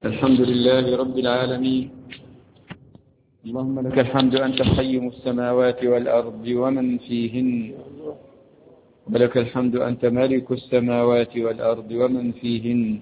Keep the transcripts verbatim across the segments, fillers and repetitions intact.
الحمد لله رب العالمين. اللهم لك الحمد أنت قيم السماوات والأرض ومن فيهن، ولك الحمد أنت مالك السماوات والأرض ومن فيهن،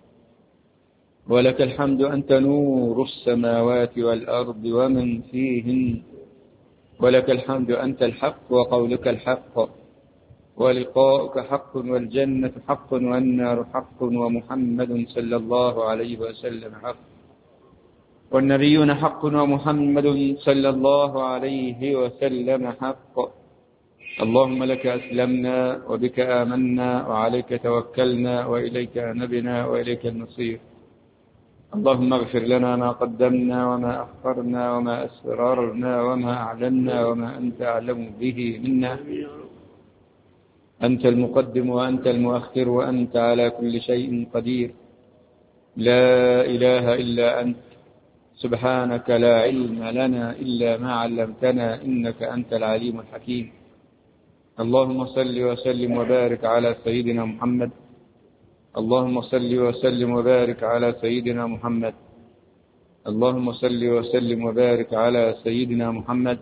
ولك الحمد أنت نور السماوات والأرض ومن فيهن، ولك الحمد أنت الحق وقولك الحق ولقاؤك حق والجنة حق والنار حق ومحمد صلى الله عليه وسلم حق والنبيون حق ومحمد صلى الله عليه وسلم حق. اللهم لك أسلمنا وبك آمنا وعليك توكلنا وإليك أنبنا وإليك المصير. اللهم اغفر لنا ما قدمنا وما أخرنا وما أسررنا وما أعلنا وما أنت أعلم به منا. أنت المقدم وأنت المؤخر وأنت على كل شيء قدير. لا إله إلا أنت، سبحانك لا علم لنا إلا ما علمتنا إنك أنت العليم الحكيم. اللهم صل وسلم وبارك على سيدنا محمد. اللهم صل وسلم وبارك على سيدنا محمد. اللهم صل وسلم وبارك على سيدنا محمد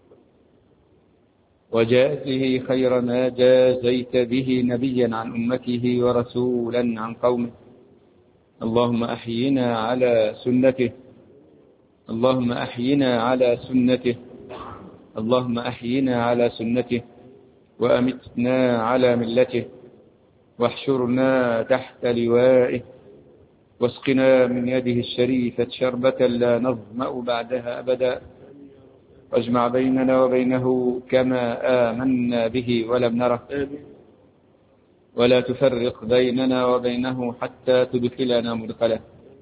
وجازه خير ما جازيت به نبيا عن أمته ورسولا عن قومه. اللهم أحينا على سنته. اللهم أحينا على سنته. اللهم أحينا على سنته وأمتنا على ملته واحشرنا تحت لوائه واسقنا من يده الشريفة شربة لا نظمأ بعدها أبدا، واجمع بيننا وبينه كما آمنا به ولم نره، ولا تفرق بيننا وبينه حتى تدخلنا مدخله.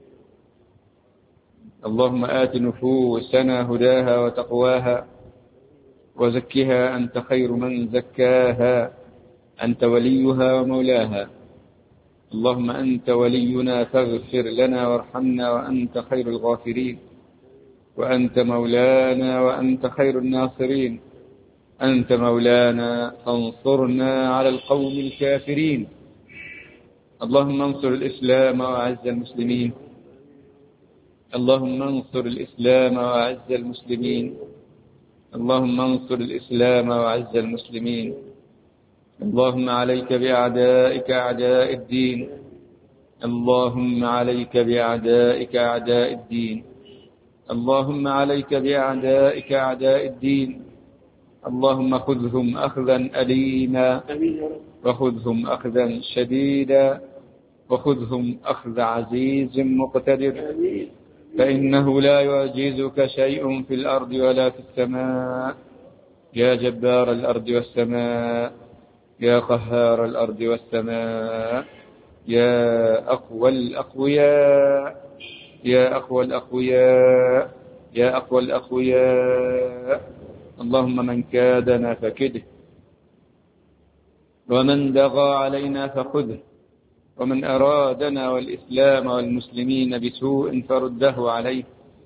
اللهم آت نفوسنا هداها وتقواها وزكها أنت خير من زكاها، أنت وليها ومولاها. اللهم أنت ولينا فاغفر لنا وارحمنا وأنت خير الغافرين، وأنت مولانا وأنت خير الناصرين. أنت مولانا فانصرنا على القوم الكافرين. اللهم انصر الإسلام وأعز المسلمين. اللهم انصر الإسلام وأعز المسلمين. اللهم انصر الإسلام وأعز المسلمين. اللهم عليك بأعدائك أعداء الدين. اللهم عليك بأعدائك أعداء الدين. اللهم عليك بأعدائك أعداء الدين. اللهم خذهم أخذا أليما وخذهم أخذا شديدا وخذهم أخذ عزيز مقتدر، فإنه لا يعجزك شيء في الأرض ولا في السماء. يا جبار الأرض والسماء، يا قهار الأرض والسماء، يا أقوى الأقوياء، يا أقوى الأقوياء، يا أقوى الأقوياء. اللهم من كادنا فكده، ومن بغى علينا فخذه، ومن أرادنا والإسلام والمسلمين بسوء فرده عليه،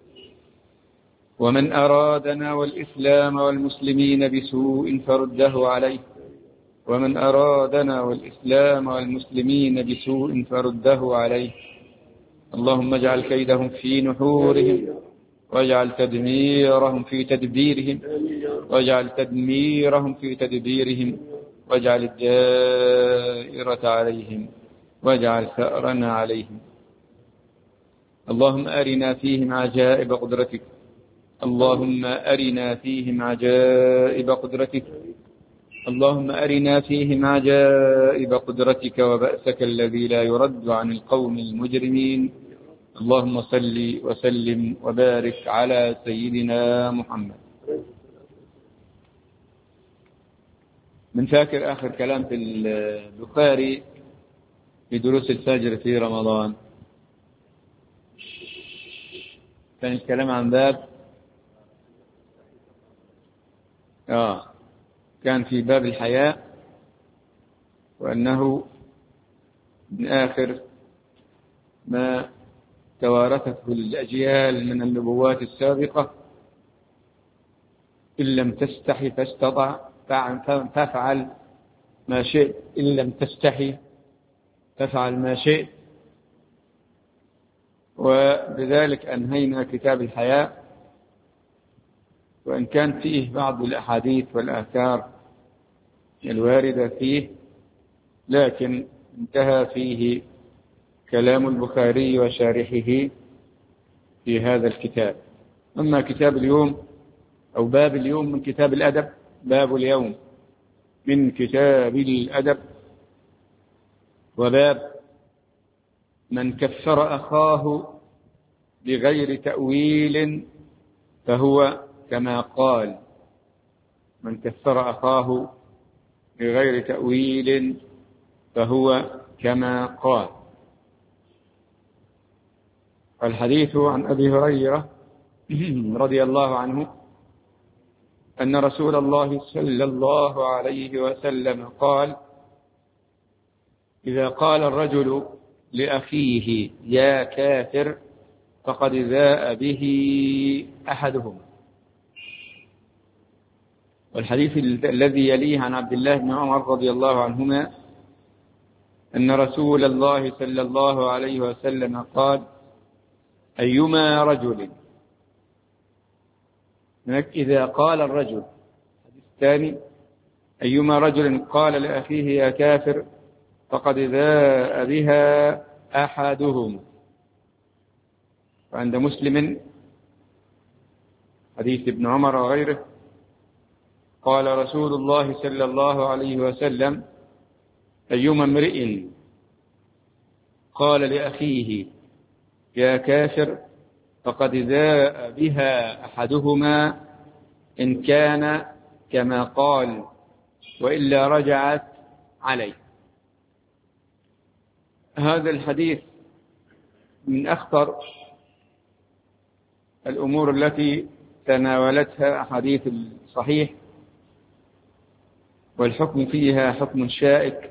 ومن أرادنا والإسلام والمسلمين بسوء فرده عليه، ومن أرادنا والإسلام والمسلمين بسوء فرده عليه. اللهم اجعل كيدهم في نحورهم، واجعل تدميرهم في تدبيرهم، واجعل تدميرهم في تدبيرهم، واجعل الدائرة عليهم، واجعل ثأرنا عليهم. اللهم أرنا فيهم عجائب قدرتك. اللهم أرنا فيهم عجائب قدرتك. اللهم أرنا فيهم عجائب قدرتك وبأسك الذي لا يرد عن القوم المجرمين. اللهم صل وسلم وبارك على سيدنا محمد. من فاكر آخر كلام في البخاري في دروس الفجر في رمضان؟ كان الكلام عن باب آه كان في باب الحياء، وأنه من آخر ما توارثته الأجيال من النبوات السابقة: إن لم تستحي فاستطع فافعل ما شئت، إن لم تستحي فافعل ما شئت. وبذلك أنهينا كتاب الحياء، وإن كان فيه بعض الأحاديث والآثار الواردة فيه، لكن انتهى فيه كلام البخاري وشارحه في هذا الكتاب. أما كتاب اليوم أو باب اليوم من كتاب الأدب، باب اليوم من كتاب الأدب، وباب من كفر أخاه بغير تأويل فهو كما قال. من كفر أخاه بغير تأويل فهو كما قال. الحديث عن أبي هريرة رضي الله عنه أن رسول الله صلى الله عليه وسلم قال: إذا قال الرجل لأخيه يا كافر فقد باء به أحدهم. والحديث الذي يليه عن عبد الله بن عمر رضي الله عنهما أن رسول الله صلى الله عليه وسلم قال: أيما رجل، إذا قال الرجل، الثاني أيما رجل قال لأخيه يا كافر فقد باء بها أحدهم. وعند مسلم حديث ابن عمر وغيره قال رسول الله صلى الله عليه وسلم: أيما امرئ قال لأخيه يا كافر فقد باء بها أحدهما إن كان كما قال وإلا رجعت عليه. هذا الحديث من أخطر الأمور التي تناولتها أحاديث الصحيح، والحكم فيها حكم شائك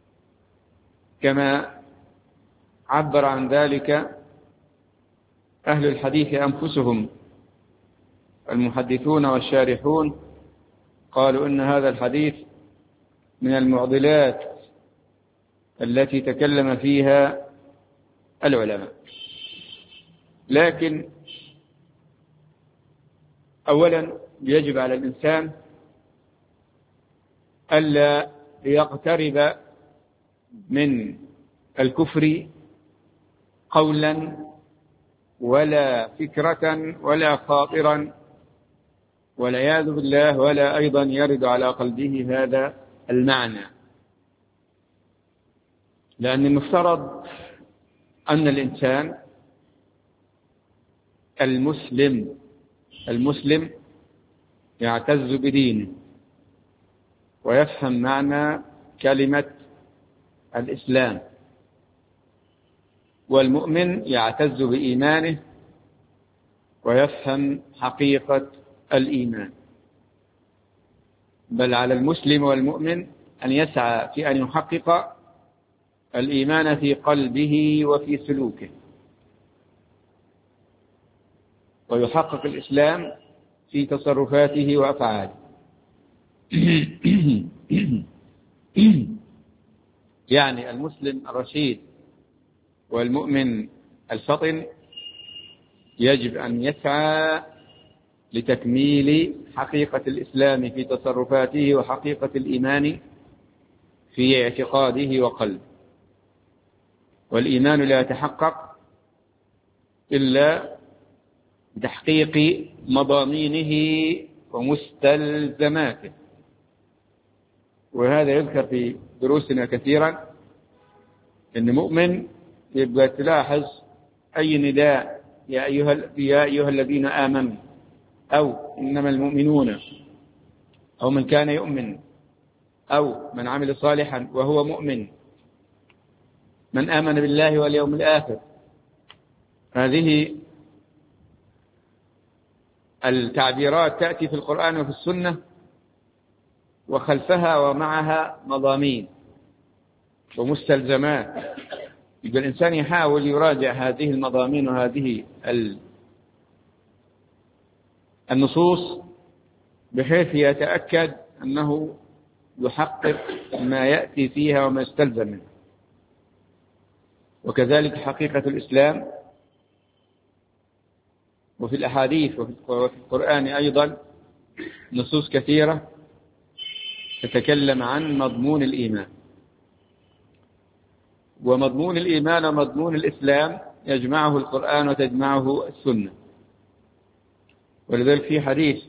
كما عبر عن ذلك أهل الحديث أنفسهم. المحدثون والشارحون قالوا إن هذا الحديث من المعضلات التي تكلم فيها العلماء. لكن أولا يجب على الإنسان ألا يقترب من الكفر قولا ولا فكرة ولا خاطرا والعياذ بالله، ولا أيضا يرد على قلبه هذا المعنى، لأن المفترض أن الإنسان المسلم المسلم يعتز بدينه ويفهم معنى كلمة الإسلام، والمؤمن يعتز بإيمانه ويفهم حقيقة الإيمان. بل على المسلم والمؤمن أن يسعى في أن يحقق الإيمان في قلبه وفي سلوكه، ويحقق الإسلام في تصرفاته وأفعاله. يعني المسلم الرشيد والمؤمن الفطن يجب أن يسعى لتكميل حقيقة الإسلام في تصرفاته وحقيقة الإيمان في اعتقاده وقلبه. والإيمان لا يتحقق إلا بتحقيق مضامينه ومستلزماته، وهذا يذكر في دروسنا كثيرا. إن مؤمن يبقى تلاحظ أي نداء يا أيها, يا أيها الذين آمنوا، أو إنما المؤمنون، أو من كان يؤمن، أو من عمل صالحا وهو مؤمن، من آمن بالله واليوم الآخر. هذه التعبيرات تأتي في القرآن وفي السنة، وخلفها ومعها مضامين ومستلزمات. يبقى الإنسان يحاول يراجع هذه المضامين وهذه النصوص بحيث يتأكد أنه يحقق ما يأتي فيها وما يستلزم منه. وكذلك حقيقة الإسلام وفي الأحاديث وفي القرآن أيضا نصوص كثيرة تتكلم عن مضمون الإيمان. ومضمون الإيمان ومضمون الإسلام يجمعه القرآن وتجمعه السنة. ولذلك في حديث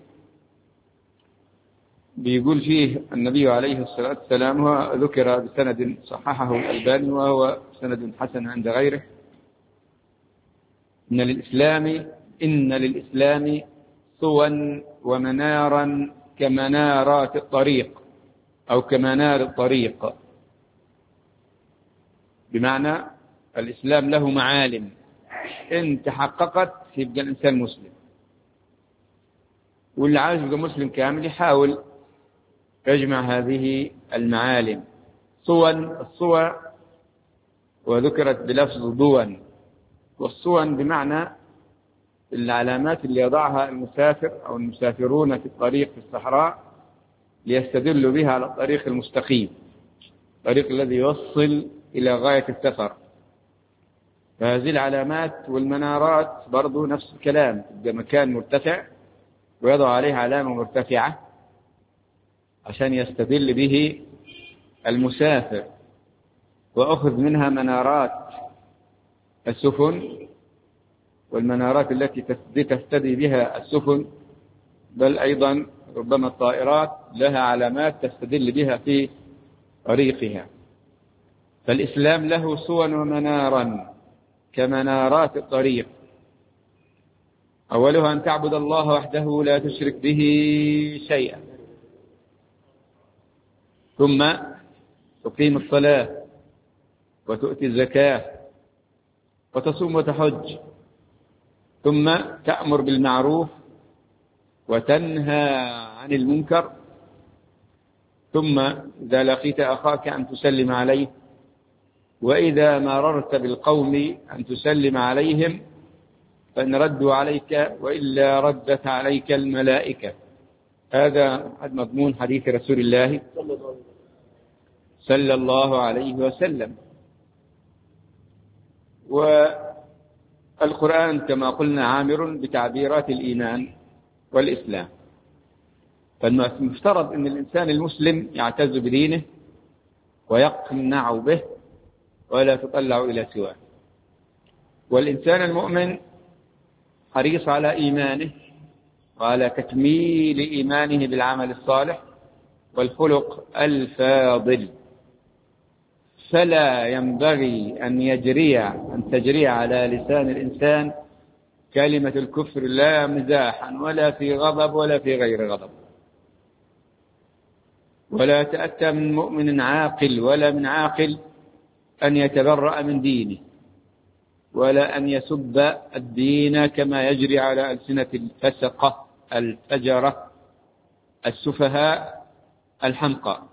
بيقول فيه النبي عليه الصلاة والسلام، وذكر بسند صححه الألباني وهو سند حسن عند غيره: إن للإسلام إن للإسلام سوى ومنارا كمنارات الطريق أو كمنار الطريق. بمعنى الإسلام له معالم إن تحققت يبقى الإنسان مسلم، واللي عايز يبقى مسلم كامل يحاول يجمع هذه المعالم. صون الصور وذكرت بلفظ ضون، والصون بمعنى العلامات اللي يضعها المسافر أو المسافرون في الطريق في الصحراء ليستدلوا بها على الطريق المستقيم، الطريق الذي يوصل إلى غاية السفر. فهذه العلامات والمنارات برضو نفس الكلام، يبقى مكان مرتفع ويضع عليه علامة مرتفعة عشان يستدل به المسافر، وأخذ منها منارات السفن والمنارات التي تستدي بها السفن، بل أيضا ربما الطائرات لها علامات تستدل بها في طريقها. فالإسلام له سوى ومنارا كمنارات الطريق. أولها أن تعبد الله وحده لا تشرك به شيئا، ثم تقيم الصلاة وتؤتي الزكاة وتصوم وتحج، ثم تأمر بالمعروف وتنهى عن المنكر، ثم إذا لقيت أخاك أن تسلم عليه، وإذا مررت بالقوم أن تسلم عليهم، فإن ردوا عليك وإلا ردت عليك الملائكة. هذا مضمون حديث رسول الله صلى الله عليه وسلم. والقرآن كما قلنا عامر بتعبيرات الإيمان والإسلام، فالمفترض أن الإنسان المسلم يعتز بدينه ويقنع به ولا تطلع إلى سواه. والإنسان المؤمن حريص على إيمانه وعلى تكميل إيمانه بالعمل الصالح والخلق الفاضل، فلا ينبغي أن يجري أن تجري على لسان الإنسان كلمة الكفر لا مزاحا ولا في غضب ولا في غير غضب. ولا تأتى من مؤمن عاقل ولا من عاقل أن يتبرأ من دينه، ولا أن يسب الدين كما يجري على ألسنة الفسقة الفجرة السفهاء الحمقى.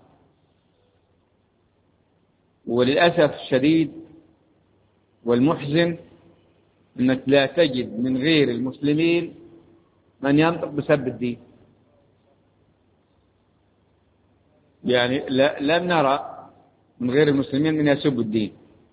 وللأسف الشديد والمحزن أنك لا تجد من غير المسلمين من ينطق بسب الدين. يعني لا لم نرى من غير المسلمين من يسب الدين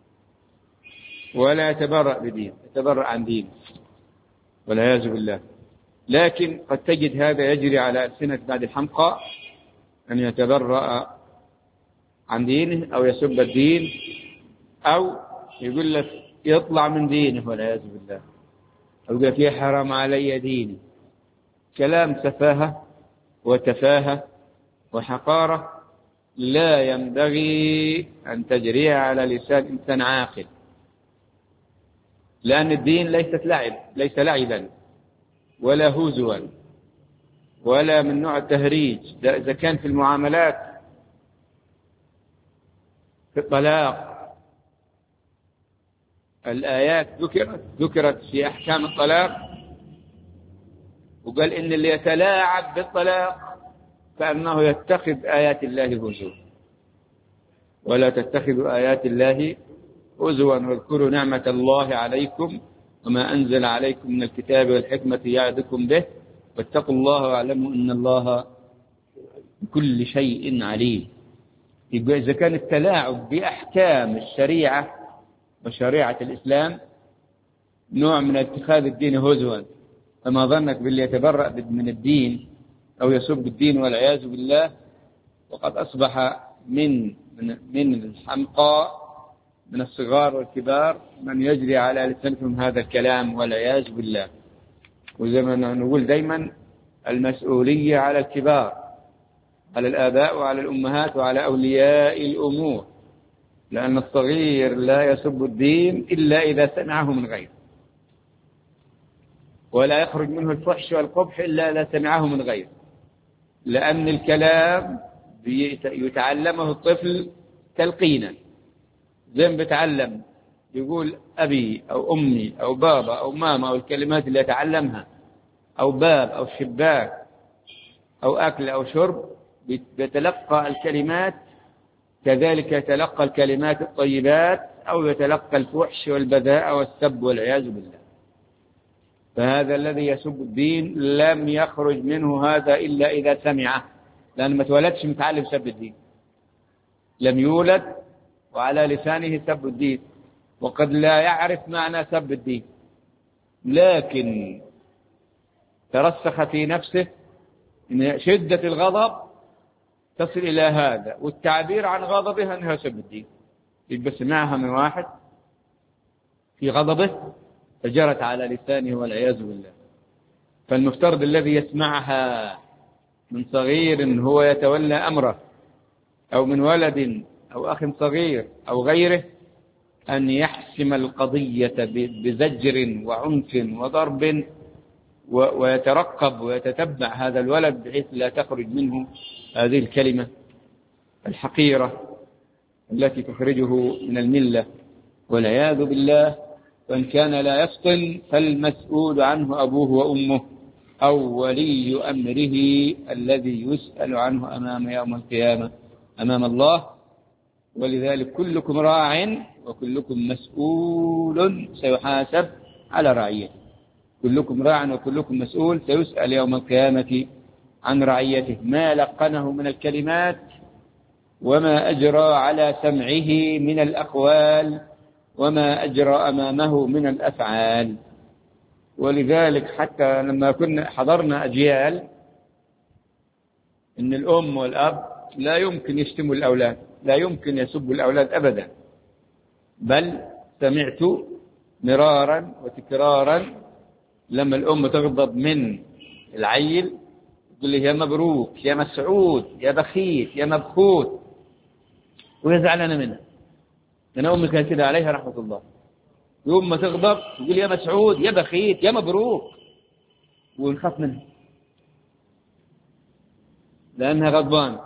ولا يتبرأ بدين، يتبرأ عن دين والعياذ بالله. لكن قد تجد هذا يجري على ألسنة بعض الحمقى أن يتبرأ عن دينه أو يسب الدين، أو يقول لك يطلع من دينه والعياذ بالله، أو يقول لك يحرم علي ديني. كلام سفاهة وتفاهة وحقارة لا ينبغي أن تجري على لسان إنسان عاقل، لأن الدين ليست لعب، ليس لعبا ولا هزوا ولا من نوع التهريج. إذا كان في المعاملات في الطلاق الآيات ذكرت ذكرت في أحكام الطلاق، وقال إن اللي يتلاعب بالطلاق فأنه يتخذ آيات الله هزوا، ولا تتخذوا آيات الله هزوا واذكروا نعمة الله عليكم وما أنزل عليكم من الكتاب والحكمة يعظكم به واتقوا الله واعلموا أن الله بكل شيء عليم. يبقى إذا كان التلاعب بأحكام الشريعة وشريعة الإسلام نوع من اتخاذ الدين هزوا فما ظنك باللي يتبرأ من الدين أو يسب الدين والعياذ بالله. وقد أصبح من من من الحمقى من الصغار والكبار من يجري على لسانهم هذا الكلام والعياذ بالله. وزي ما نقول دايما المسؤولية على الكبار، على الآباء وعلى الأمهات وعلى أولياء الأمور، لأن الصغير لا يسب الدين إلا إذا سمعه من غيره، ولا يخرج منه الفحش والقبح إلا إذا سمعه من غيره، لأن الكلام يتعلمه الطفل تلقينا، زي ما بيتعلم يقول أبي أو أمي أو بابا أو ماما، أو الكلمات اللي يتعلمها، أو باب أو شباك أو أكل أو شرب، بيتلقى الكلمات كذلك يتلقى الكلمات الطيبات، أو يتلقى الفحش والبذاء والسب والعياذ بالله. فهذا الذي يسب الدين لم يخرج منه هذا إلا إذا سمعه، لأن ما تولدش متعلم سب الدين، لم يولد وعلى لسانه سب الدين، وقد لا يعرف معنى سب الدين، لكن ترسخ في نفسه إن شدة الغضب تصل إلى هذا، والتعبير عن غضبه أنها سب الدين. يبقى سمعها من واحد في غضبه فجرت على لسانه والعياذ بالله. فالمفترض الذي يسمعها من صغير هو يتولى أمره، أو من ولد أو أخ صغير أو غيره، أن يحسم القضية بزجر وعنف وضرب، ويترقب ويتتبع هذا الولد بحيث لا تخرج منه هذه الكلمة الحقيرة التي تخرجه من الملة والعياذ بالله. وإن كان لا يفطن فالمسؤول عنه أبوه وأمه أو ولي أمره الذي يسأل عنه أمام يوم القيامة أمام الله. ولذلك كلكم راع وكلكم مسؤول سيحاسب على رعيته. كلكم راع وكلكم مسؤول، سيسأل يوم القيامة عن رعيته، ما لقنه من الكلمات وما أجرى على سمعه من الأقوال وما أجرى أمامه من الأفعال. ولذلك حتى لما كنا حضرنا أجيال إن الأم والأب لا يمكن يشتموا الأولاد، لا يمكن يسبوا الأولاد أبدا، بل سمعت مرارا وتكرارا لما الأم تغضب من العيل تقول له يا مبروك يا مسعود يا بخيت يا مبخوت، ويزعل أنا منها. أنا أمي كانت كده عليها رحمة الله، يوم ما تغضب تقول يا مسعود يا بخيت يا مبروك، ونخاف منها لأنها غضبان.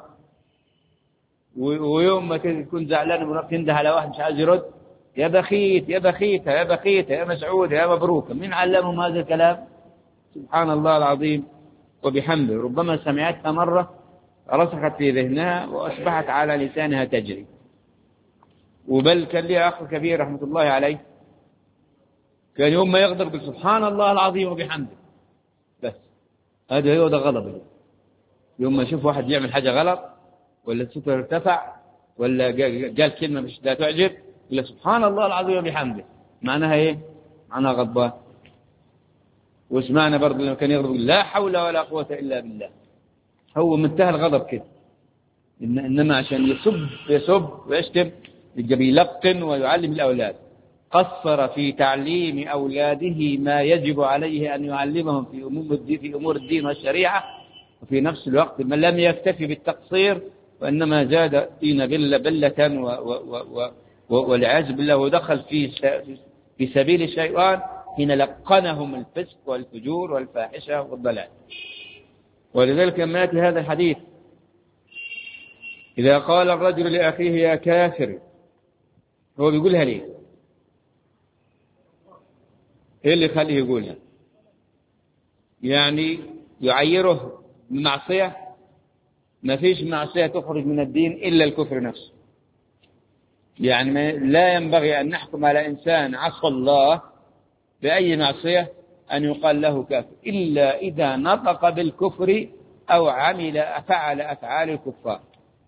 ويوم ما تكون زعلان تنده على واحد مش عايز يرد، يا بخيت يا بخيتة يا بخيتة يا مسعود يا مبروك. مين علمهم هذا الكلام؟ سبحان الله العظيم وبحمده. ربما سمعتها مرة رسخت في ذهنها وأصبحت على لسانها تجري. وبل كان لي أخ كبير رحمة الله عليه كان يوم ما يغضب سبحان الله العظيم وبحمده بس، هذا هو ده غضب. يوم ما يشوف واحد يعمل حاجة غلط ولا صوته ارتفع ولا قال كلمة مش لا تعجب إلا سبحان الله العظيم وبحمده، معناها إيه؟ معناها غضبان. واسمعنا برضه لما كان يغضب لا حول ولا قوة إلا بالله، هو منتهى الغضب كده. إن إنما عشان يسب يسب ويشتم يبقى بيلقن ويعلم الأولاد. قصر في تعليم أولاده ما يجب عليه أن يعلمهم في أمور الدين في أمور الدين والشريعة، وفي نفس الوقت من لم يكتفي بالتقصير وإنما زاد دين بلة بلة والعياذ بالله، ودخل في في سبيل الشيطان حين لقنهم الفسق والفجور والفاحشة والضلال. ولذلك لما يأتي هذا الحديث إذا قال الرجل لأخيه يا كافر، هو بيقولها ليه؟ إيه اللي يخليه يقولها؟ يعني يعيره بمعصية؟ ما فيش معصية تخرج من الدين إلا الكفر نفسه. يعني لا ينبغي أن نحكم على إنسان عصى الله بأي معصية أن يقال له كافر إلا إذا نطق بالكفر أو عمل فعل أفعال الكفار.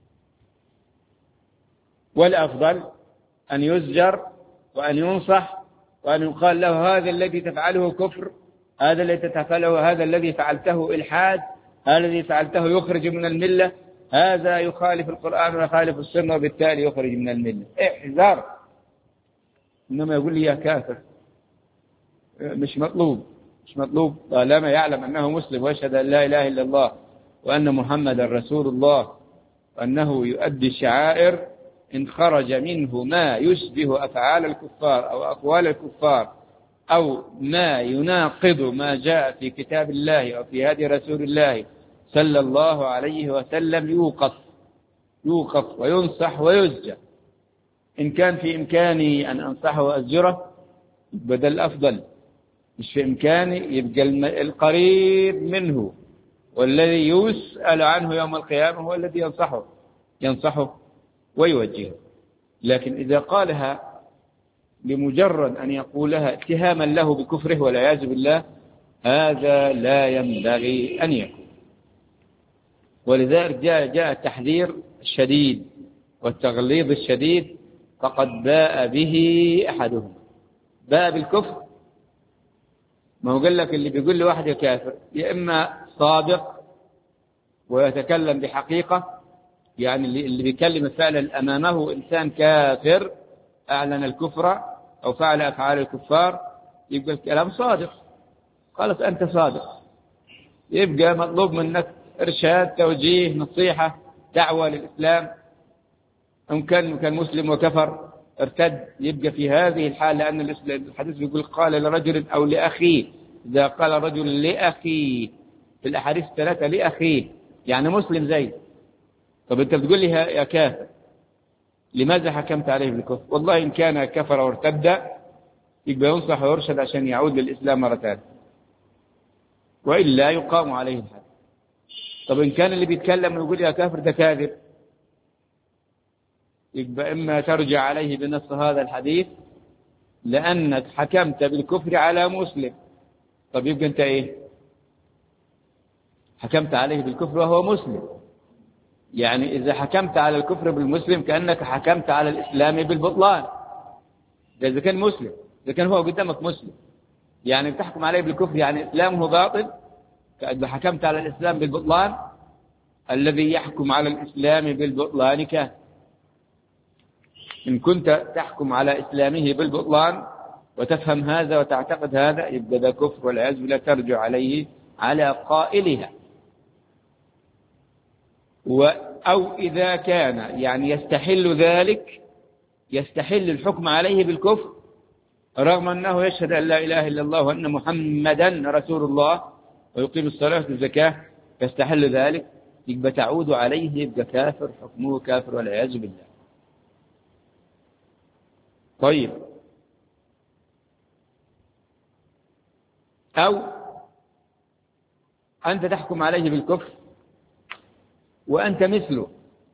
والأفضل أن يزجر وأن ينصح وأن يقال له هذا الذي تفعله كفر هذا الذي تتفعله، هذا الذي فعلته إلحاد، هذا الذي فعلته يخرج من الملة، هذا يخالف القرآن ويخالف السنة وبالتالي يخرج من الملة. احذر. إنما يقول لي يا كافر، مش مطلوب، مش مطلوب طالما يعلم أنه مسلم ويشهد أن لا إله إلا الله وأن محمدا رسول الله وأنه يؤدي الشعائر. إن خرج منه ما يشبه أفعال الكفار أو أقوال الكفار أو ما يناقض ما جاء في كتاب الله أو في هدي رسول الله صلى الله عليه وسلم يوقف يوقف وينصح ويزجر. إن كان في إمكاني أن أنصحه وأزجره بدل أفضل، مش في إمكاني يبقى القريب منه والذي يسأل عنه يوم القيامة هو الذي ينصحه ينصحه ويوجهه. لكن إذا قالها لمجرد أن يقولها اتهاما له بكفره والعياذ بالله، هذا لا ينبغي أن يكون. ولذلك جاء جاء التحذير الشديد والتغليظ الشديد، فقد باء به أحدهم. باء بالكفر، ما هو قال لك اللي بيقول لواحد يا كافر يا إما صادق ويتكلم بحقيقة، يعني اللي بيكلم فعلا أمامه إنسان كافر أعلن الكفر أو فعل أفعال الكفار، يبقى الكلام صادق، خلاص أنت صادق. يبقى مطلوب منك إرشاد، توجيه، نصيحة، دعوة للإسلام. إن كان كان مسلم وكفر ارتد، يبقى في هذه الحالة، لأن الحديث بيقول قال لرجل أو لأخيه. إذا قال رجل لأخيه في الأحاديث الثلاثة لأخيه يعني مسلم زي، طب أنت بتقول لي يا كافر، لماذا حكمت عليه بالكفر؟ والله إن كان كفر وارتد يبقى ينصح ويرشد عشان يعود للإسلام مرة ثانية، وإلا يقام عليه الحد. طب إن كان اللي بيتكلم ويقول يا كافر ده كاذب، يبقى إما ترجع عليه بنص هذا الحديث لأنك حكمت بالكفر على مسلم. طب يبقى أنت إيه؟ حكمت عليه بالكفر وهو مسلم. يعني إذا حكمت على الكفر بالمسلم كأنك حكمت على الإسلام بالبطلان. ده إذا كان مسلم، إذا كان هو قدامك مسلم يعني بتحكم عليه بالكفر يعني إسلامه باطل، كأنك حكمت على الإسلام بالبطلان. الذي يحكم على الإسلام بالبطلان كافر. إن كنت تحكم على إسلامه بالبطلان وتفهم هذا وتعتقد هذا يبقى ده كفر والعياذ بالله، ترجع عليه على قائلها. أو إذا كان يعني يستحل ذلك، يستحل الحكم عليه بالكفر رغم أنه يشهد أن لا إله إلا الله وأن محمدا رسول الله ويقيم الصلاة والزكاة، يستحل ذلك، يبقى تعود عليه يبقى كافر، حكمه كافر والعياذ بالله. طيب، أو أنت تحكم عليه بالكفر وأنت مثله،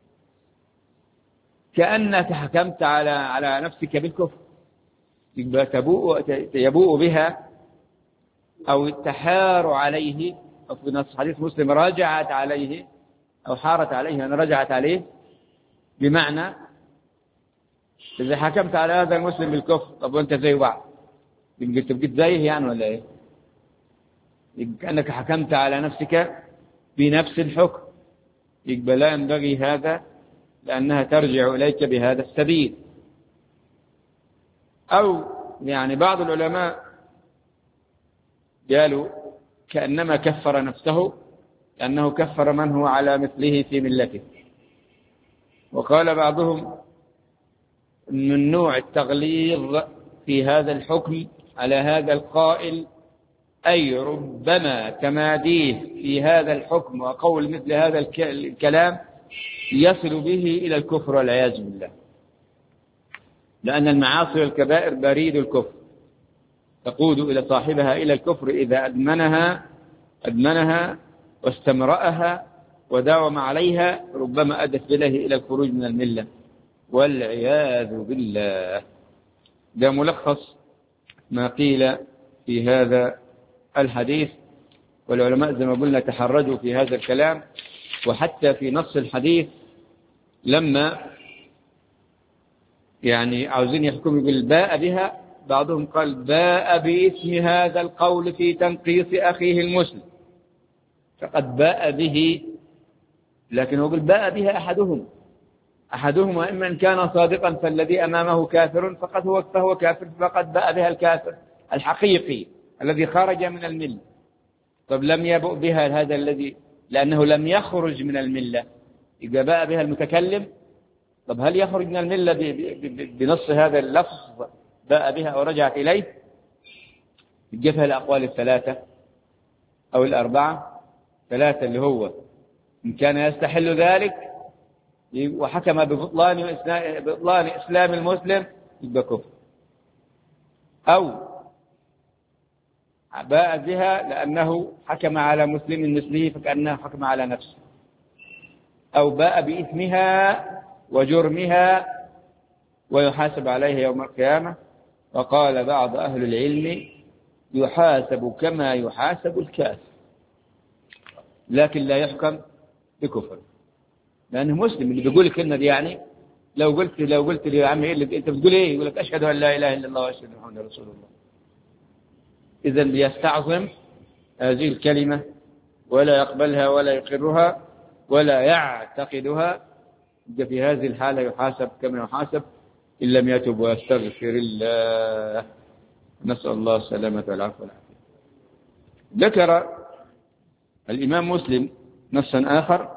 كأنك حكمت على على نفسك بالكفر، يبقى تبوء يبوء بها أو تحار عليه، أو في نص حديث مسلم راجعت عليه أو حارت عليه أن رجعت عليه، بمعنى إذا حكمت على هذا المسلم بالكفر طب وأنت زي بعض، يبقى تبقى زيه يعني ولا إيه؟ يبقى كأنك حكمت على نفسك بنفس الحكم، يبقى لا ينبغي هذا، لأنها ترجع إليك بهذا السبيل. أو يعني بعض العلماء قالوا كأنما كفر نفسه لأنه كفر من هو على مثله في ملته. وقال بعضهم من نوع التغليظ في هذا الحكم على هذا القائل، أي ربما تماديه في هذا الحكم وقول مثل هذا الكلام يصل به إلى الكفر والعياذ بالله، لأن المعاصي والكبائر بريد الكفر، تقود إلى صاحبها إلى الكفر إذا أدمنها أدمنها واستمرأها وداوم عليها، ربما أدت به إلى الخروج من الملة والعياذ بالله. ده ملخص ما قيل في هذا الحديث، والعلماء زي ما قلنا تحرجوا في هذا الكلام. وحتى في نص الحديث لما يعني عاوزين يحكموا بالباء بها بعضهم قال باء باسم هذا القول في تنقيص أخيه المسلم، فقد باء به، لكن يقول باء بها أحدهم أحدهم وإما إن كان صادقا فالذي أمامه كافر فقد هو فهو كافر، فقد باء بها الكافر الحقيقي الذي خرج من الملة. طب لم يبؤ بها هذا الذي لأنه لم يخرج من الملة، إذا باء بها المتكلم. طب هل يخرج من الملة بنص هذا اللفظ باء بها أو رجعت إليه؟ يجفها الأقوال الثلاثة أو الأربعة، ثلاثة اللي هو إن كان يستحل ذلك وحكم ببطلان بطلان إسلام المسلم يبقى كفر، أو باء بها لأنه حكم على مسلم مثله فكأنه حكم على نفسه، أو باء بإثمها وجرمها ويحاسب عليها يوم القيامة. وقال بعض أهل العلم يحاسب كما يحاسب الكافر، لكن لا يحكم بكفر، لأنه مسلم. اللي بيقول الكلمة دي يعني لو قلت لو قلت لي يا عمي إيه اللي أنت بتقول إيه؟ يقول لك أشهد أن لا إله إلا الله وأشهد أن محمدا رسول الله. إذا ليستعظم هذه الكلمة ولا يقبلها ولا يقرها ولا يعتقدها، في هذه الحالة يحاسب كما يحاسب إن لم يتب ويستغفر الله. نسأل الله السلامة والعفو والعافية. ذكر الإمام مسلم نصا آخر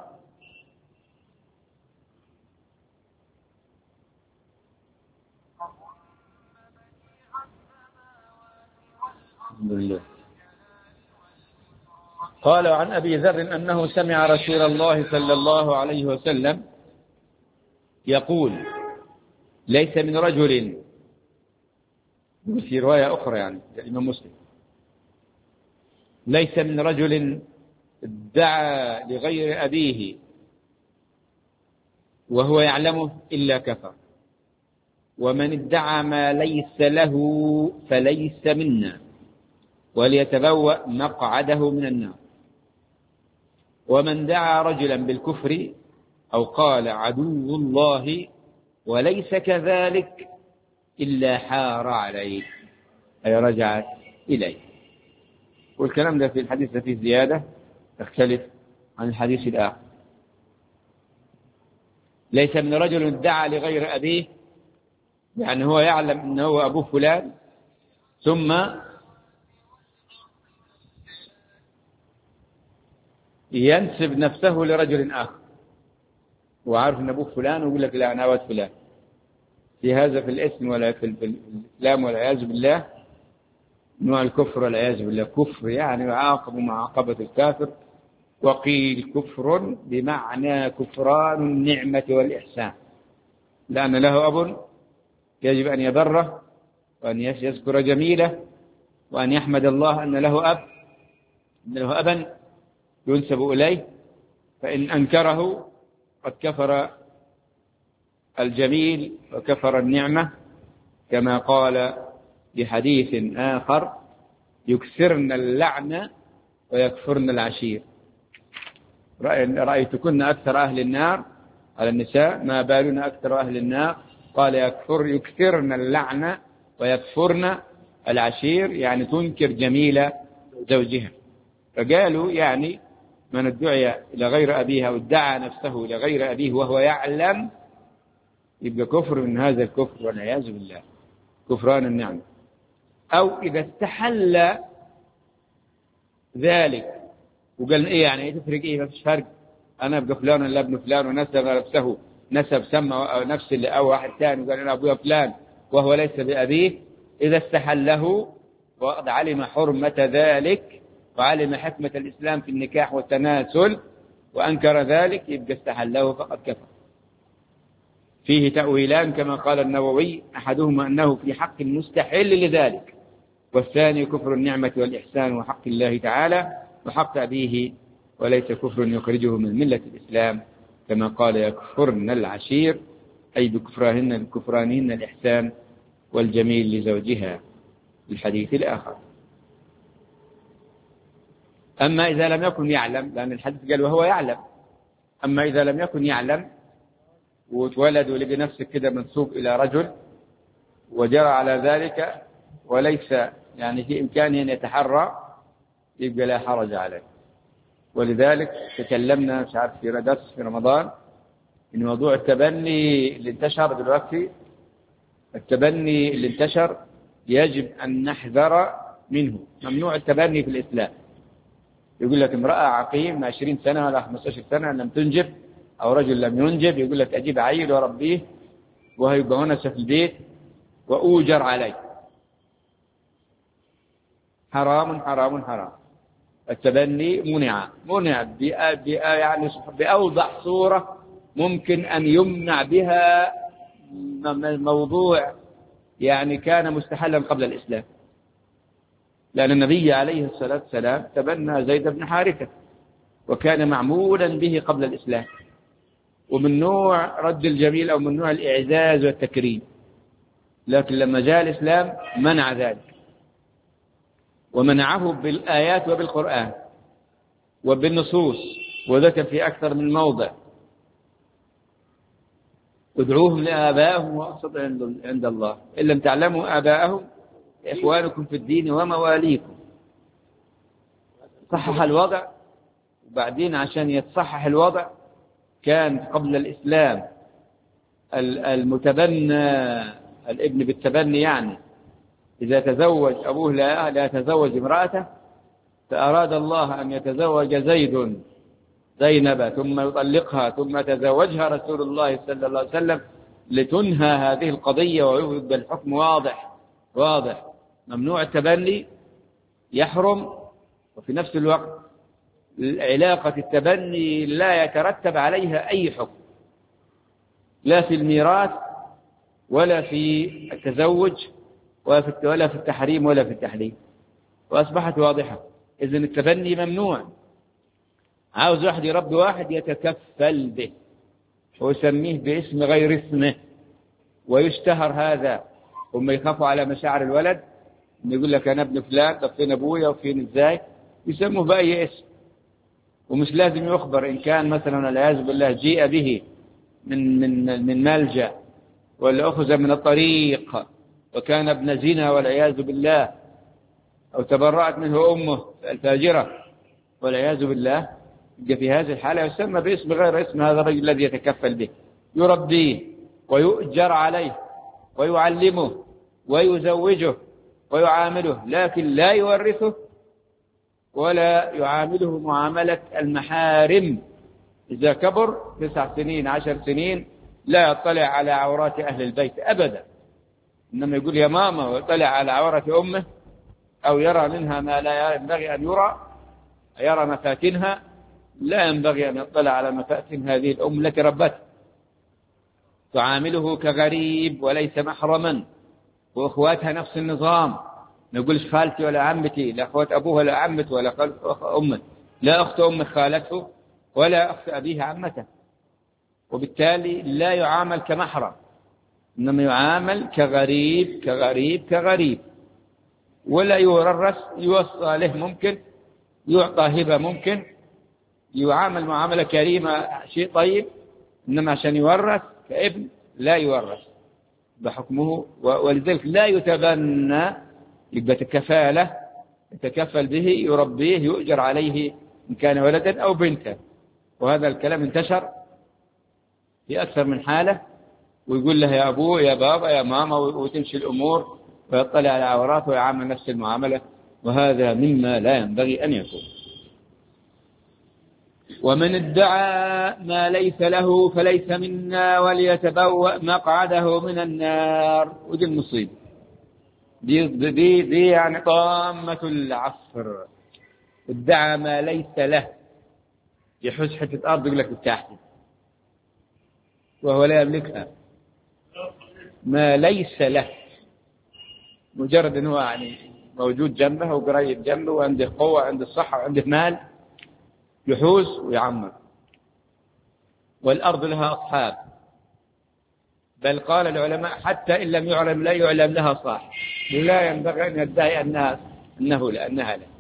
الحمد لله. قال عن أبي ذر أنه سمع رسول الله صلى الله عليه وسلم يقول ليس من رجل، في رواية أخرى يعني الإمام مسلم، ليس من رجل ادعى لغير أبيه وهو يعلمه إلا كفر، ومن ادعى ما ليس له فليس منا، وليتبوأ مقعده من النار. ومن دعا رجلا بالكفر أو قال عدو الله وليس كذلك إلا حار عليه، أي رجعت إليه. والكلام ده في الحديث فيه زيادة تختلف عن الحديث الآخر. ليس من رجل ادعى لغير أبيه، يعني هو يعلم أنه هو أبوه فلان ثم ينسب نفسه لرجل آخر وعارف أن أبوه فلان ويقول لك لا أنا أود فلان، في هذا في الاسم ولا في الإسلام والعياذ بالله نوع الكفر والعياذ بالله. كفر يعني يعاقب معاقبة الكافر. وقيل كفر بمعنى كفران النعمة والإحسان، لأن له أب يجب أن يبره وأن يذكر جميله وأن يحمد الله أن له أب، أن له أبا ينسب إليه، فإن أنكره قد كفر الجميل وكفر النعمة، كما قال بحديث آخر يكثرن اللعنة ويكفرن العشير. رأيتكن أكثر أهل النار على النساء، ما بالنا أكثر أهل النار؟ قال يكفر يكثرن اللعنة ويكفرن العشير، يعني تنكر جميل زوجها. فقالوا يعني من ادعي إلى غير أبيها وادعى نفسه إلى غير أبيه وهو يعلم يبقى كفر من هذا الكفر والعياذ بالله، كفران النعمة. أو إذا استحل ذلك وقال إيه يعني تفرق إيه؟ ما فيش فرق، أنا أبقى فلان ولا ابن فلان، ونسب نفسه نسب سمى نفس اللي أو واحد ثاني وقال أنا أبويا فلان وهو ليس بأبيه. إذا استحله وقد علم حرمة ذلك وعلم حكمة الإسلام في النكاح والتناسل وأنكر ذلك يبقى استحله فقد كفر. فيه تأويلان كما قال النووي، أحدهما أنه في حق المستحل لذلك، والثاني كفر النعمة والإحسان وحق الله تعالى وحق أبيه، وليس كفر يخرجه من ملة الإسلام، كما قال يكفرن العشير أي بكفرانهن بكفرانهن الإحسان والجميل لزوجها الحديث الآخر. أما إذا لم يكن يعلم، لأن الحديث قال وهو يعلم، أما إذا لم يكن يعلم وتولد ولقى نفسك كده منسوب إلى رجل وجرى على ذلك وليس يعني في إمكانه أن يتحرى يبقى لا حرج عليه. ولذلك تكلمنا مش عارف في درس في رمضان إن موضوع التبني اللي انتشر دلوقتي، التبني اللي انتشر يجب أن نحذر منه. ممنوع التبني في الإسلام. يقول لك امرأة عقيم عشرين سنة ولا خمستاشر سنة لم تنجب، أو رجل لم ينجب، يقول لك أجيب عيل وأربيه وهيبقى ونسة في البيت وأوجر عليه. حرام حرام حرام. التبني منع منع يعني بأوضح صورة ممكن أن يمنع بها موضوع يعني كان مستحلا قبل الإسلام. لأن النبي عليه الصلاة والسلام تبنى زيد بن حارثة وكان معمولا به قبل الإسلام، ومن نوع رد الجميل أو من نوع الإعزاز والتكريم. لكن لما جاء الإسلام منع ذلك، ومنعه بالآيات وبالقرآن وبالنصوص، وذكر في أكثر من موضع: ادعوهم لآبائهم وأقسط عند الله إن لم تعلموا آباءهم إخوانكم في الدين ومواليكم. صحح الوضع. وبعدين عشان يتصحح الوضع كان قبل الإسلام المتبنى الابن بالتبني، يعني إذا تزوج أبوه لا يتزوج امرأته، فأراد الله أن يتزوج زيد زينب ثم يطلقها ثم تزوجها رسول الله صلى الله عليه وسلم لتنهى هذه القضية ويبقى الحكم واضح واضح. ممنوع التبني، يحرم، وفي نفس الوقت علاقة التبني لا يترتب عليها أي حكم، لا في الميراث ولا في التزوج ولا في التحريم ولا في التحليل، وأصبحت واضحة. إذن التبني ممنوع. عاوز واحد يربي واحد يتكفل به ويسميه باسم غير اسمه ويشتهر هذا، هم يخافوا على مشاعر الولد، يقول لك أنا ابن فلان، طب فين أبويا وفين إزاي، يسموه بأي اسم، ومش لازم يخبر. إن كان مثلا والعياذ بالله جيء به من من من ملجأ ولا أخذ من الطريق وكان ابن زنا والعياذ بالله، أو تبرأت منه أمه الفاجرة والعياذ بالله، في هذه الحالة يسمى باسم غير اسم هذا الرجل الذي يتكفل به، يربيه ويؤجر عليه ويعلمه ويزوجه ويعامله، لكن لا يورثه ولا يعامله معاملة المحارم. إذا كبر تسع سنين عشر سنين لا يطلع على عورات أهل البيت أبدا، إنما يقول يا ماما ويطلع على عورة أمه أو يرى منها ما لا ينبغي أن يرى، يرى مفاتنها، لا ينبغي أن يطلع على مفاتن هذه الأم التي ربته. تعامله كغريب وليس محرما، وأخواتها نفس النظام. ما يقولش خالتي ولا عمتي، لا أخوات أبوه ولا عمته ولا أخت أمه، لا أخت أمه خالته ولا أخت أبيه عمته، وبالتالي لا يعامل كمحرم، إنما يعامل كغريب كغريب كغريب، ولا يورث، يوصى له ممكن، يعطى هبة ممكن، يعامل معاملة كريمة شيء طيب، إنما عشان يورث كابن لا يورث بحكمه. ولذلك لا يتبنى، يبقى كفالة، يتكفل به، يربيه، يؤجر عليه إن كان ولدا أو بنتا. وهذا الكلام انتشر في أكثر من حالة، ويقول له يا أبوه يا بابا يا ماما، وتمشي الأمور ويطلع على عوراته ويعامل نفس المعاملة، وهذا مما لا ينبغي أن يكون. ومن ادعى ما ليس له فليس منا وليتبوأ مقعده من النار. ودي المصيبة، دي, دي, دي يعني طامة العصر. ادعى ما ليس له، يحوز حتة أرض يقول لك بتاعتي وهو لا يملكها. ما ليس له، مجرد أنه يعني موجود جنبه وقريب جنبه وعنده قوة وعنده الصحة وعنده مال، يحوز ويعمر. والأرض لها أصحاب، بل قال العلماء حتى إن لم يعلم لا يعلم لها صاحب، لا ينبغي أن يدعي أنها أنه لأنها له.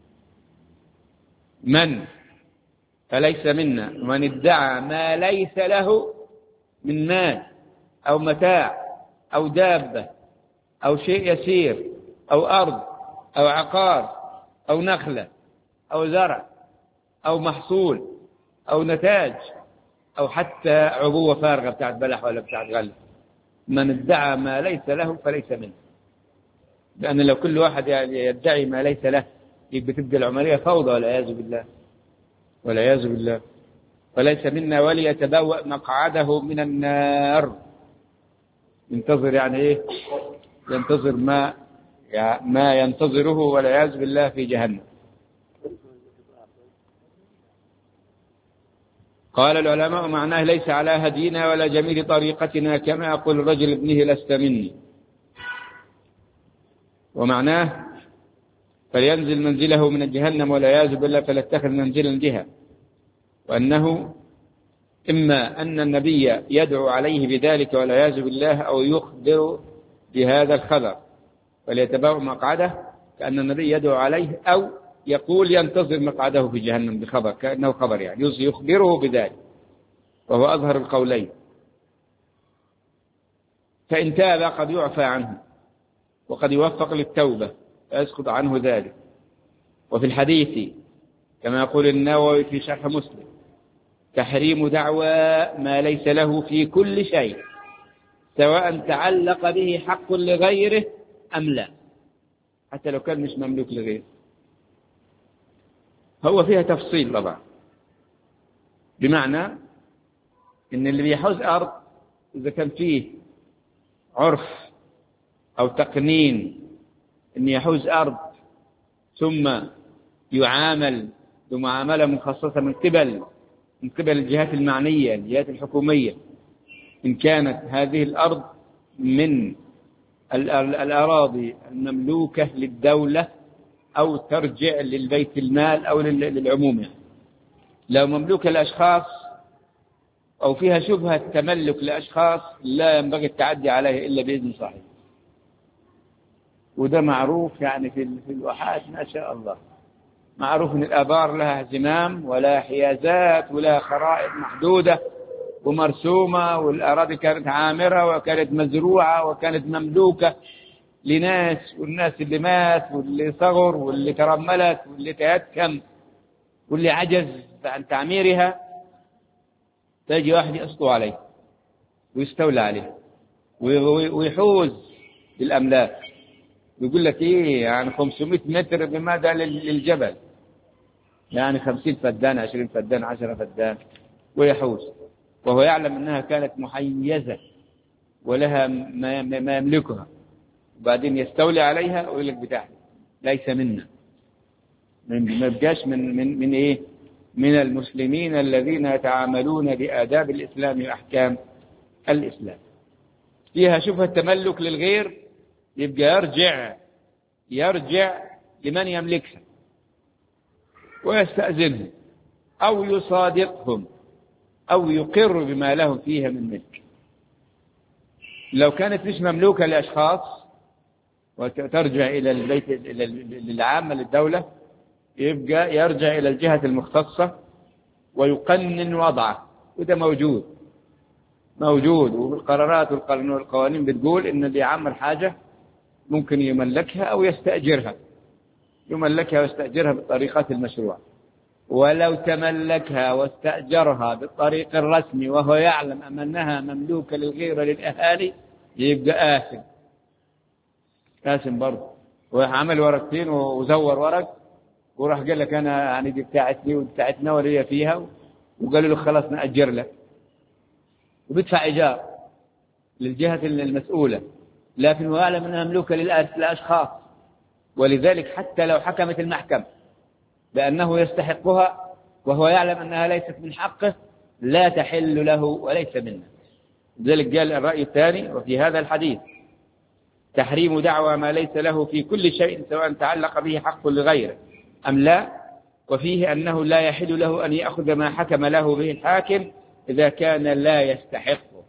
من فليس منا من ادعى ما ليس له من مال أو متاع أو دابة أو شيء يسير أو أرض أو عقار أو نخلة أو زرع أو محصول أو نتاج أو حتى عبوة فارغة بتاعت بلح ولا بتاعت غلة. من ادعى ما ليس له فليس منه. لأن لو كل واحد يدعي ما ليس له بتبقى العملية فوضى والعياذ بالله والعياذ بالله. فليس منا وليتبوأ مقعده من النار. ينتظر يعني إيه؟ ينتظر ما ما ينتظره والعياذ بالله في جهنم. قال العلماء معناه ليس على هدينا ولا جميل طريقتنا كما يقول الرجل ابنه لست مني. ومعناه فلينزل منزله من الجهنم والعياذ بالله فلا يتخذ منزلا جهة. وأنه إما أن النبي يدعو عليه بذلك والعياذ بالله أو يخبر بهذا الخبر فليتبوأ مقعده كأن النبي يدعو عليه أو يقول ينتظر مقعده في جهنم بخبر كأنه خبر يعني يخبره بذلك وهو أظهر القولين. فإن تاب قد يعفى عنه وقد يوفق للتوبة فيسقط عنه ذلك. وفي الحديث كما يقول النووي في شرح مسلم تحريم دعوى ما ليس له في كل شيء سواء تعلق به حق لغيره أم لا، حتى لو كان مش مملوك لغيره. هو فيها تفصيل طبعا، بمعنى إن اللي بيحوز أرض إذا كان فيه عرف أو تقنين إن يحوز أرض ثم يعامل بمعاملة مخصصة من قبل من قبل الجهات المعنية الجهات الحكومية، إن كانت هذه الأرض من الأراضي المملوكة للدولة أو ترجع للبيت المال أو للعموم. يعني لو مملوكة لأشخاص أو فيها شبهة تملك لأشخاص لا ينبغي التعدي عليها إلا بإذن صحيح. وده معروف يعني في في الواحات ما شاء الله، معروف أن الآبار لها زمام ولا حيازات ولا خرائط محدودة ومرسومة، والأراضي كانت عامرة وكانت مزروعة وكانت مملوكة لناس، والناس اللي مات واللي صغر واللي ترملت واللي تيتم واللي عجز عن تعميرها، تجي واحد يسطو عليه ويستولى عليه ويحوز بالأملاك ويقول لك إيه يعني خمسمائة متر بمدى للجبل، يعني خمسين فدان عشرين فدان عشرة فدان، ويحوز وهو يعلم أنها كانت محيزة ولها ما يملكها، وبعدين يستولي عليها ويقول لك بتاعه ليس منا، ما يبقاش من من من إيه من المسلمين الذين يتعاملون بآداب الإسلام وأحكام الإسلام. فيها شبهة تملك للغير يبقى يرجع يرجع لمن يملكها ويستأذنهم أو يصادقهم أو يقر بما لهم فيها من ملك. لو كانت مش مملوكة لأشخاص وترجع إلى البيت للعامة للدولة يبقى يرجع إلى الجهة المختصة ويقنن وضعه، وده موجود موجود وبالقرارات والقوانين بتقول إن اللي يعمر حاجة ممكن يملكها أو يستأجرها، يملكها ويستأجرها بالطريقة المشروعة. ولو تملكها واستأجرها بالطريق الرسمي وهو يعلم أنها مملوكة للغير للأهالي يبقى آثم آثم برضه، وعمل ورقتين وزور ورق وراح قال لك أنا يعني دي بتاعتني وبتاعتنا ولي فيها، وقالوا له خلاص نأجر لك، وبيدفع إيجار للجهة المسؤولة، لكن هو يعلم أنها مملوكة للأشخاص. ولذلك حتى لو حكمت المحكمة بأنه يستحقها وهو يعلم أنها ليست من حقه لا تحل له وليس منه. لذلك قال الرأي الثاني وفي هذا الحديث تحريم دعوى ما ليس له في كل شيء سواء تعلق به حق لغيره أم لا، وفيه أنه لا يحل له أن يأخذ ما حكم له به الحاكم إذا كان لا يستحقه.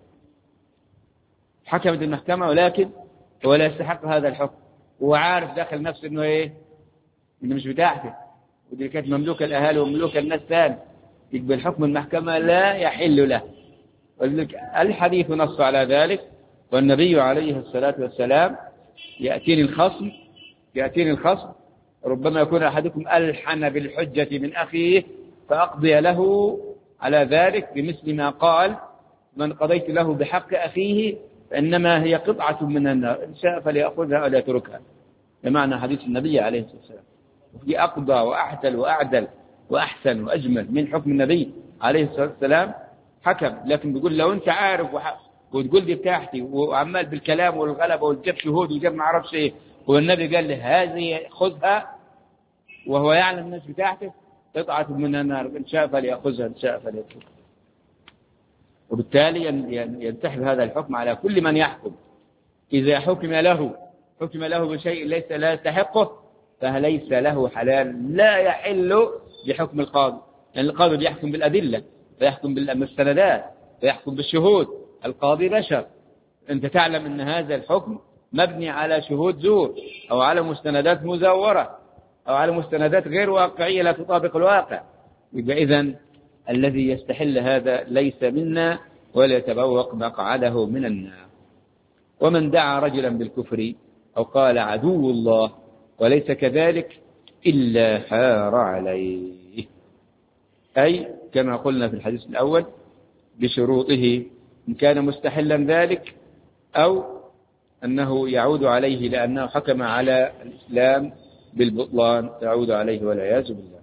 حكمت المحكمة ولكن هو لا يستحق هذا الحكم، وهو عارف داخل نفسه إنه إيه إنه مش بتاعته، ودي كانت مملوكة الأهالي ومملوكة الناس ثاني، يقبل حكم المحكمة لا يحل له. ولذلك الحديث نص على ذلك، والنبي عليه الصلاة والسلام يأتيني الخصم يأتيني الخصم ربما يكون أحدكم ألحن بالحجة من أخيه فأقضي له على ذلك بمثل ما قال من قضيت له بحق أخيه فإنما هي قطعة من النار إن شاء فليأخذها ولا يتركها، بمعنى حديث النبي عليه الصلاة والسلام. وفي أقضى وأحتل وأعدل وأحسن وأجمل من حكم النبي عليه الصلاة والسلام حكم، لكن بيقول لو أنت عارف وتقول دي بتاعتي وعمال بالكلام والغلبة والجب شهود وجب ما أعرفش إيه، والنبي قال له هذه خذها وهو يعلم الناس بتاعته قطعة من النار إن شاء فليأخذها إن شاء فليأخذها. وبالتالي ينتحب هذا الحكم على كل من يحكم. إذا حكم له حكم له بشيء ليس لا يستحقه فليس له حلال، لا يحل بحكم القاضي، لأن يعني القاضي يحكم بالأدلة فيحكم بالمستندات فيحكم بالشهود. القاضي بشر، أنت تعلم أن هذا الحكم مبني على شهود زور أو على مستندات مزورة أو على مستندات غير واقعية لا تطابق الواقع. يبقى إذن الذي يستحل هذا ليس منا ولا يتبوق مقعده من النار. ومن دعا رجلا بالكفر أو قال عدو الله وليس كذلك إلا حار عليه، أي كما قلنا في الحديث الأول بشروطه إن كان مستحلا ذلك أو أنه يعود عليه لأنه حكم على الإسلام بالبطلان تعود عليه والعياذ بالله.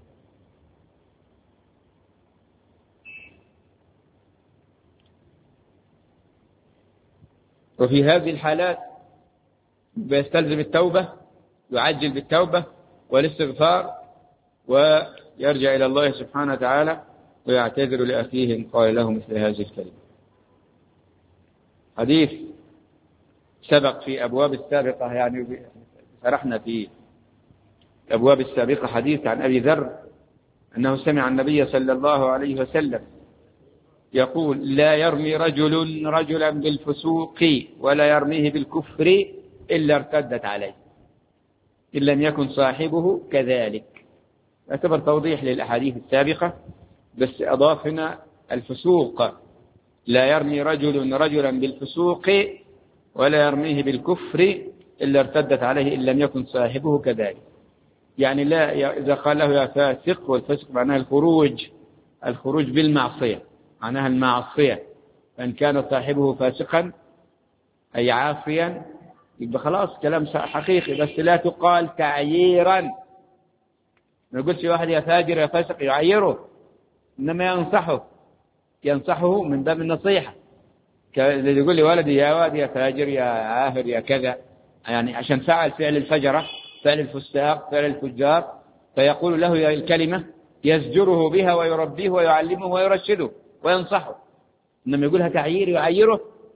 وفي هذه الحالات بيستلزم التوبة، يعجل بالتوبة والاستغفار ويرجع إلى الله سبحانه وتعالى ويعتذر لأخيه إن قال له مثل هذه الكلمة. حديث سبق في أبواب السابقة، يعني شرحنا في الأبواب السابقة حديث عن أبي ذر أنه سمع النبي صلى الله عليه وسلم يقول لا يرمي رجل رجلا بالفسوق ولا يرميه بالكفر إلا ارتدت عليه إن لم يكن صاحبه كذلك. يعتبر توضيح للأحاديث السابقة بس أضاف هنا الفسوق، لا يرمي رجل رجلا بالفسوق ولا يرميه بالكفر إلا ارتدت عليه إن لم يكن صاحبه كذلك. يعني لا إذا قال له يا فاسق، والفسق معناها الخروج الخروج بالمعصية، معناها المعصية، فإن كان صاحبه فاسقا أي عاصيا يبقى خلاص كلام حقيقي، بس لا تقال تعييرا. ما يقولش واحد يا فاجر يا فاسق يعيره، إنما ينصحه ينصحه من باب النصيحة. اللي يقول لي ولدي يا واد يا فاجر يا عاهر يا كذا، يعني عشان فعل فعل الفجرة فعل الفساق فعل الفجار فيقول له الكلمة يزجره بها ويربيه ويعلمه ويرشده وينصحه. إنما يقولها تعيير يعيره،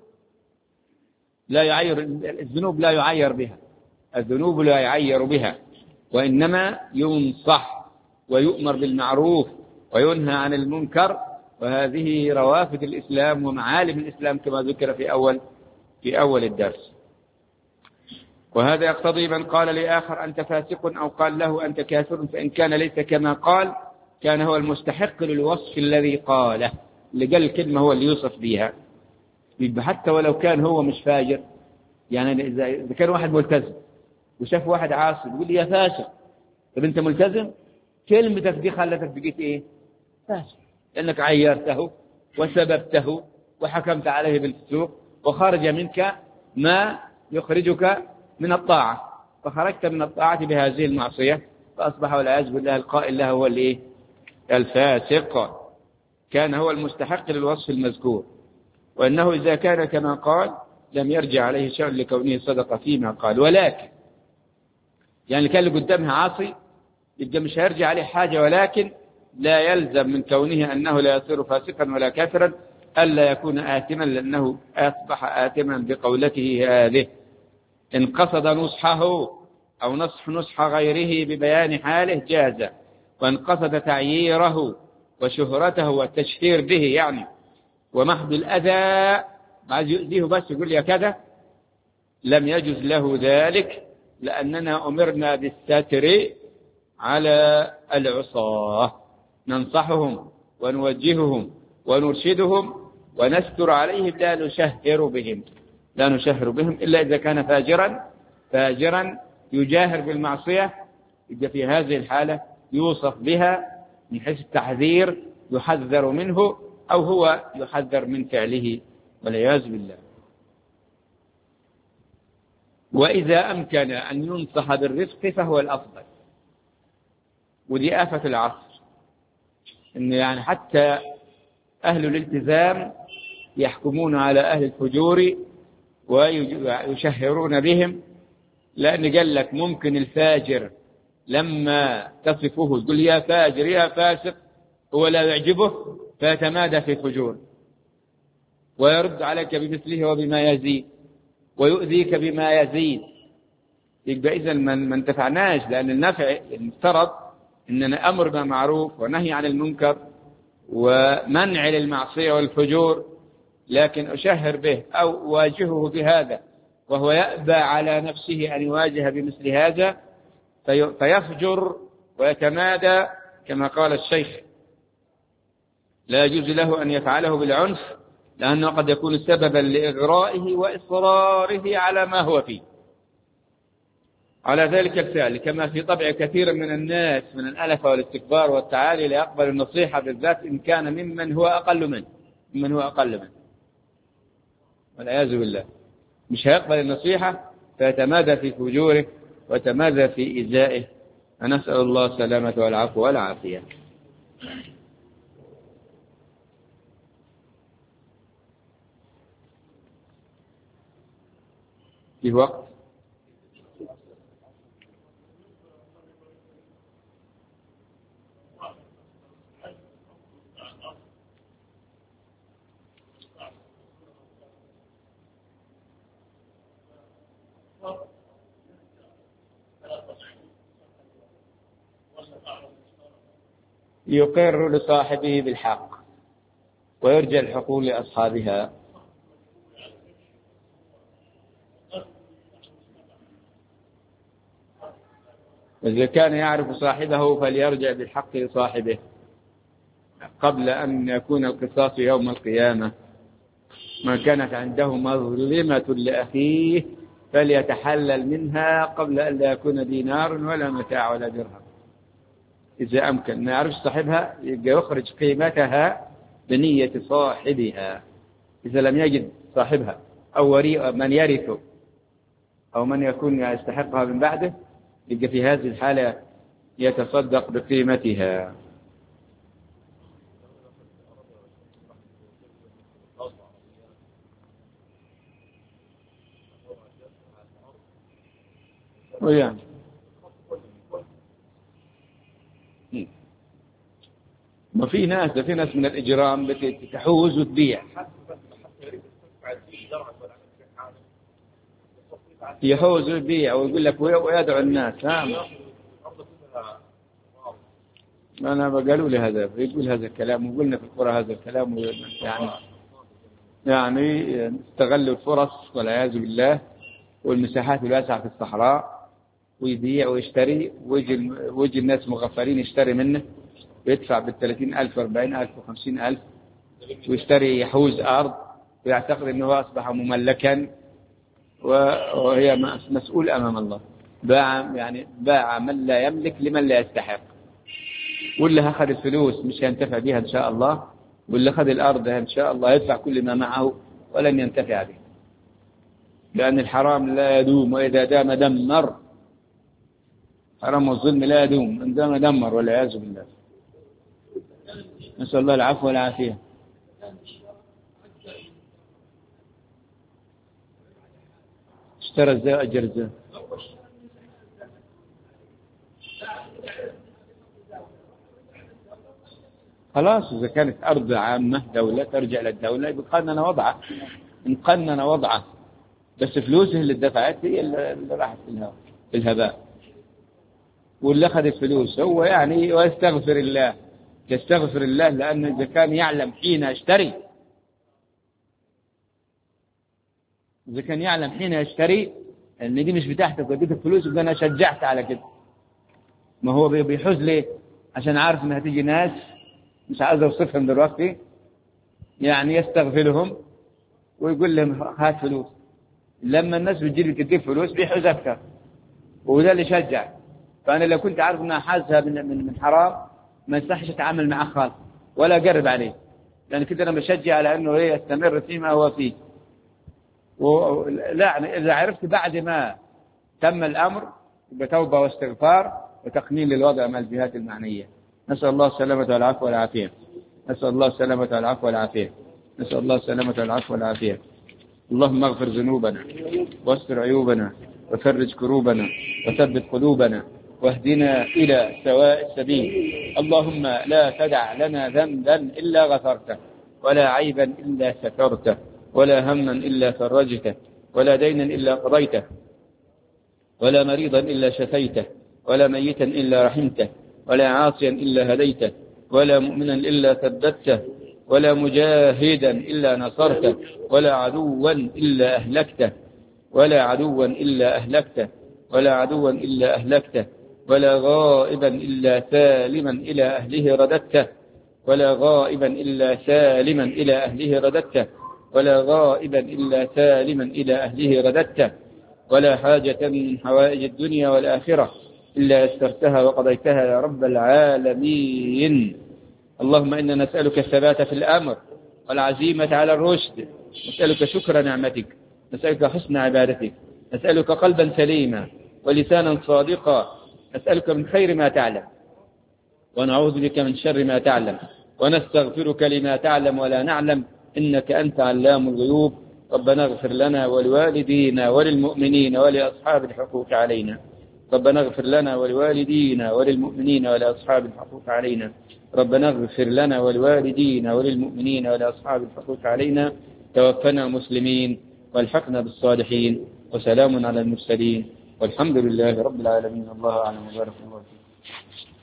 لا يعير الذنوب، لا يعير بها الذنوب لا يعير بها، وإنما ينصح ويؤمر بالمعروف وينهى عن المنكر. وهذه روافد الإسلام ومعالم الإسلام كما ذكر في أول في أول الدرس. وهذا يقتضي من قال لآخر أنت فاسق أو قال له أنت كافر، فإن كان ليس كما قال كان هو المستحق للوصف الذي قاله، اللي قال الكلمة هو اللي يوصف بها. حتى ولو كان هو مش فاجر، يعني إذا كان واحد ملتزم وشاف واحد عاصي يقول لي يا فاسق، طب أنت ملتزم؟ كلمتك دي خلتك بقيت إيه؟ فاسق، لأنك عيرته وسببته وحكمت عليه بالفسوق وخرج منك ما يخرجك من الطاعة، فخرجت من الطاعة بهذه المعصية فأصبح والعياذ بالله القائل له هو الإيه؟ الفاسق. كان هو المستحق للوصف المذكور، وأنه إذا كان كما قال لم يرجع عليه شيء لكونه صدق فيما قال. ولكن يعني كان اللي قدامها عاصي يبقى مش هيرجع عليه حاجة، ولكن لا يلزم من كونه أنه لا يصير فاسقا ولا كافرا ألا يكون آثما، لأنه أصبح آثما بقولته هذه. إن قصد نصحه أو نصح نصح غيره ببيان حاله جاز، وإن قصد تعييره وشهرته والتشهير به يعني ومحض الأذى بعد يؤذيه بس يقول يا كذا لم يجوز له ذلك، لأننا أمرنا بالستر على العصاة، ننصحهم ونوجههم ونرشدهم ونستر عليهم، لا نشهر بهم لا نشهر بهم إلا إذا كان فاجرا فاجرا يجاهر بالمعصية، يبقى في هذه الحالة يوصف بها من حيث التحذير، يحذر منه أو هو يحذر من فعله والعياذ بالله. وإذا أمكن أن ينصح بالرفق فهو الأفضل. ودي آفة العصر، إن يعني حتى أهل الالتزام يحكمون على أهل الفجور ويشهرون بهم، لأن قال لك ممكن الفاجر لما تصفه تقول يا فاجر يا فاسق هو لا يعجبه فيتمادى في فجور ويرد عليك بمثله وبما يزيد ويؤذيك بما يزيد. يبقى إذا ما انتفعناش، لأن النفع المفترض إننا أمر بالمعروف ونهي عن المنكر ومنع للمعصية والفجور، لكن أشهر به أو أواجهه بهذا وهو يأبى على نفسه أن يواجه بمثل هذا فيفجر ويتمادى كما قال الشيخ. لا يجوز له أن يفعله بالعنف، لأنه قد يكون سببا لإغرائه وإصراره على ما هو فيه، على ذلك الفعل، كما في طبع كثير من الناس من الألفة والاستكبار والتعالي لا يقبل النصيحة، بالذات إن كان ممن هو أقل منه ممن هو أقل منه والعياذ بالله، مش هيقبل النصيحة فيتمادى في فجوره ويتمادى في إزائه. فنسأل الله السلامة والعفو والعافية. في وقت يقر لصاحبه بالحق ويرجى الحقوق لأصحابها. إذا كان يعرف صاحبه فليرجع بالحق لصاحبه قبل أن يكون القصاص يوم القيامة. من كانت عنده مظلمة لأخيه فليتحلل منها قبل أن لا يكون دينار ولا متاع ولا درهم. إذا أمكن ما يعرفش صاحبها يبقى يخرج قيمتها بنية صاحبها. إذا لم يجد صاحبها أو من يرثه أو من يكون يستحقها من بعده يبقى في هذه الحالة يتصدق بقيمتها. ويعني ما في ناس في ناس من الإجرام بتحوز وتبيع، يحوز ويبيع ويقول لك ويدعو الناس. ها أنا قالوا لي هذا يقول هذا الكلام وقلنا في القرى هذا الكلام، يعني يعني استغلوا الفرص والعياذ بالله والمساحات الواسعة في الصحراء ويبيع ويشتري، ويجي ويجي الناس مغفلين يشتري منه ويدفع بالثلاثين ألف وأربعين ألف وخمسين ألف ويشتري يحوز أرض ويعتقد أنه أصبح مملكا وهي مسؤول أمام الله. باع يعني باع من لا يملك لمن لا يستحق، واللي أخذ الفلوس مش ينتفع بها إن شاء الله، واللي أخذ الأرض إن شاء الله يدفع كل ما معه ولن ينتفع به، لأن الحرام لا يدوم وإذا دام دمر. حرام والظلم لا يدوم، إن دام دمر والعياذ بالله. نسأل الله العفو والعافية. اشترى ازاي أجر ازاي؟ خلاص إذا كانت أرض عامة دولة ترجع للدولة يقنن وضعه، نقنن وضعه، بس فلوسه اللي دفعت هي اللي راحت في الهباء، واللي أخذ الفلوس هو يعني ويستغفر الله يستغفر الله، لأنه إذا كان يعلم حين يشتري إذا كان يعلم حين يشتري أن دي مش بتاعتك وديتك فلوس يبقى أنا شجعت على كده. ما هو بيحوز ليه؟ عشان عارف إنها تيجي ناس مش عايز أوصفهم دلوقتي، يعني يستغفلهم ويقول لهم هات فلوس. لما الناس بتجيب تديك فلوس بيحوز أكثر، وده اللي شجع. فأنا لو كنت عارف أنها حازها من من من حرام ما يصحش أتعامل معه خالص ولا أقرب عليه، لأن كده أنا بشجع على أنه إيه يستمر فيما هو فيه. ولا إذا عرفت بعد ما تم الأمر بتوبة واستغفار وتقنين للوضع مع الجهات المعنية. نسأل الله السلامة والعفو والعافية. نسأل الله السلامة والعفو والعافية. نسأل الله السلامة والعفو والعافية. اللهم اغفر ذنوبنا واستر عيوبنا وفرج كروبنا وثبت قلوبنا واهدنا إلى سواء السبيل. اللهم لا تدع لنا ذنبا إلا غفرته، ولا عيبا إلا سترته، ولا هما إلا فرجته، ولا دينا إلا قضيته، ولا مريضا إلا شفيته، ولا ميتا إلا رحمته، ولا عاصيا إلا هديته، ولا مؤمنا إلا ثبته، ولا مجاهدا إلا نصرته، ولا عدوا إلا أهلكته، ولا عدوا إلا أهلكته، ولا عدوا إلا أهلكته، ولا غائبا إلا سالما إلى أهله رددته، ولا غائبا إلا سالما إلى أهله رددته، ولا غائبا إلا سالما إلى أهله رددته، ولا حاجة من حوائج الدنيا والآخرة إلا يسرتها وقضيتها يا رب العالمين. اللهم إنا نسألك الثبات في الأمر والعزيمة على الرشد، نسألك شكر نعمتك، نسألك حسن عبادتك، نسألك قلبا سليما ولسانا صادقا، نسألك من خير ما تعلم ونعوذ بك من شر ما تعلم، ونستغفرك لما تعلم ولا نعلم، إنك أنت علام الغيوب. ربنا اغفر لنا ولوالدينا وللمؤمنين ولأصحاب الحقوق علينا. ربنا اغفر لنا ولوالدينا وللمؤمنين ولأصحاب الحقوق علينا. ربنا اغفر لنا ولوالدينا وللمؤمنين ولأصحاب الحقوق علينا. توفنا مسلمين والحقنا بالصالحين، وسلام على المرسلين، والحمد لله رب العالمين. الله أعلم وبارك الله فيك.